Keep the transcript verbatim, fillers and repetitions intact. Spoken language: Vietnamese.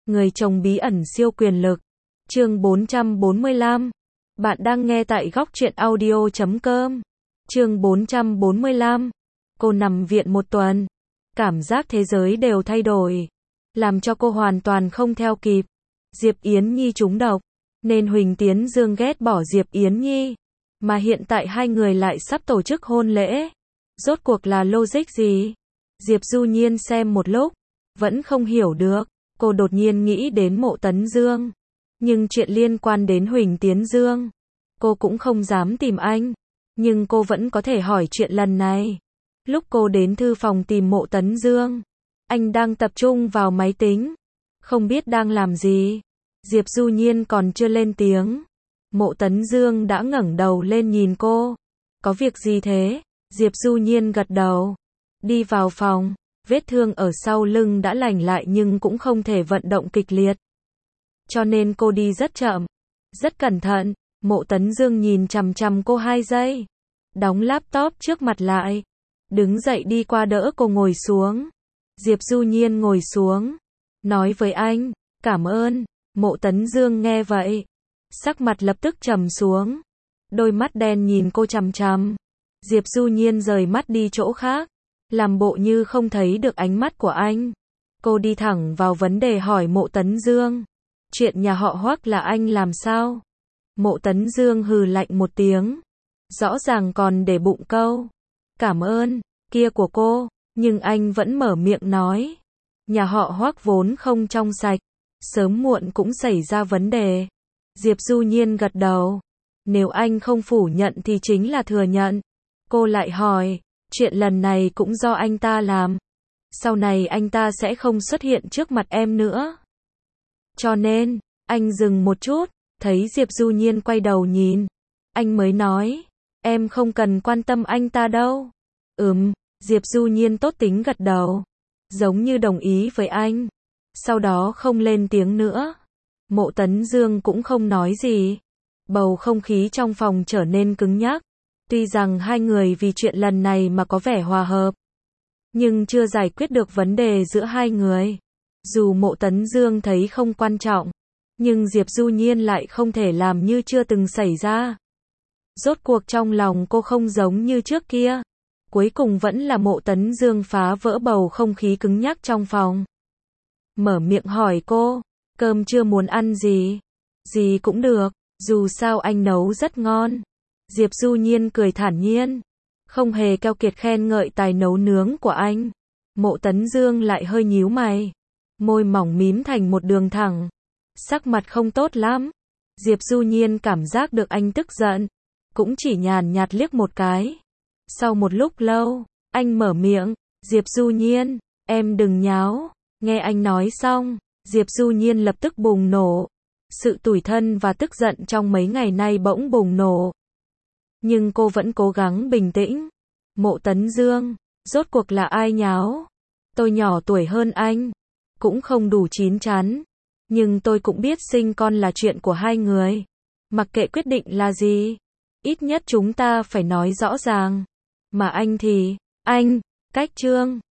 Người chồng bí ẩn siêu quyền lực. Chương bốn trăm bốn mươi lăm. Bạn đang nghe tại góc truyện audio chấm com. Chương bốn trăm bốn mươi lăm. Cô nằm viện một tuần. Cảm giác thế giới đều thay đổi. Làm cho cô hoàn toàn không theo kịp. Diệp Yến Nhi trúng độc. Nên Huỳnh Tiến Dương ghét bỏ Diệp Yến Nhi. Mà hiện tại hai người lại sắp tổ chức hôn lễ. Rốt cuộc là logic gì? Diệp Du Nhiên xem một lúc. Vẫn không hiểu được. Cô đột nhiên nghĩ đến Mộ Tấn Dương. Nhưng chuyện liên quan đến Huỳnh Tiến Dương. Cô cũng không dám tìm anh. Nhưng cô vẫn có thể hỏi chuyện lần này. Lúc cô đến thư phòng tìm Mộ Tấn Dương. Anh đang tập trung vào máy tính. Không biết đang làm gì. Diệp Du Nhiên còn chưa lên tiếng. Mộ Tấn Dương đã ngẩng đầu lên nhìn cô. Có việc gì thế? Diệp Du Nhiên gật đầu. Đi vào phòng. Vết thương ở sau lưng đã lành lại nhưng cũng không thể vận động kịch liệt. Cho nên cô đi rất chậm. Rất cẩn thận. Mộ Tấn Dương nhìn chằm chằm cô hai giây. Đóng laptop trước mặt lại. Đứng dậy đi qua đỡ cô ngồi xuống. Diệp Du Nhiên ngồi xuống. Nói với anh. Cảm ơn. Mộ Tấn Dương nghe vậy. Sắc mặt lập tức trầm xuống. Đôi mắt đen nhìn cô chằm chằm. Diệp Du Nhiên rời mắt đi chỗ khác. Làm bộ như không thấy được ánh mắt của anh. Cô đi thẳng vào vấn đề hỏi Mộ Tấn Dương. Chuyện nhà họ Hoắc là anh làm sao? Mộ Tấn Dương hừ lạnh một tiếng. Rõ ràng còn để bụng câu. Cảm ơn, kia của cô. Nhưng anh vẫn mở miệng nói. Nhà họ Hoắc vốn không trong sạch. Sớm muộn cũng xảy ra vấn đề. Diệp Du Nhiên gật đầu. Nếu anh không phủ nhận thì chính là thừa nhận. Cô lại hỏi. Chuyện lần này cũng do anh ta làm. Sau này anh ta sẽ không xuất hiện trước mặt em nữa. Cho nên, anh dừng một chút, thấy Diệp Du Nhiên quay đầu nhìn. Anh mới nói, em không cần quan tâm anh ta đâu. Ừm, Diệp Du Nhiên tốt tính gật đầu. Giống như đồng ý với anh. Sau đó không lên tiếng nữa. Mộ Tấn Dương cũng không nói gì. Bầu không khí trong phòng trở nên cứng nhắc. Tuy rằng hai người vì chuyện lần này mà có vẻ hòa hợp. Nhưng chưa giải quyết được vấn đề giữa hai người. Dù Mộ Tấn Dương thấy không quan trọng. Nhưng Diệp Du Nhiên lại không thể làm như chưa từng xảy ra. Rốt cuộc trong lòng cô không giống như trước kia. Cuối cùng vẫn là Mộ Tấn Dương phá vỡ bầu không khí cứng nhắc trong phòng. Mở miệng hỏi cô. Cơm trưa muốn ăn gì? Gì cũng được. Dù sao anh nấu rất ngon. Diệp Du Nhiên cười thản nhiên. Không hề keo kiệt khen ngợi tài nấu nướng của anh. Mộ Tấn Dương lại hơi nhíu mày. Môi mỏng mím thành một đường thẳng. Sắc mặt không tốt lắm. Diệp Du Nhiên cảm giác được anh tức giận. Cũng chỉ nhàn nhạt liếc một cái. Sau một lúc lâu, anh mở miệng. Diệp Du Nhiên, em đừng nháo. Nghe anh nói xong, Diệp Du Nhiên lập tức bùng nổ. Sự tủi thân và tức giận trong mấy ngày nay bỗng bùng nổ. Nhưng cô vẫn cố gắng bình tĩnh. Mộ Tấn Dương, rốt cuộc là ai nháo? Tôi nhỏ tuổi hơn anh. Cũng không đủ chín chắn. Nhưng tôi cũng biết sinh con là chuyện của hai người. Mặc kệ quyết định là gì. Ít nhất chúng ta phải nói rõ ràng. Mà anh thì, anh, cách chương.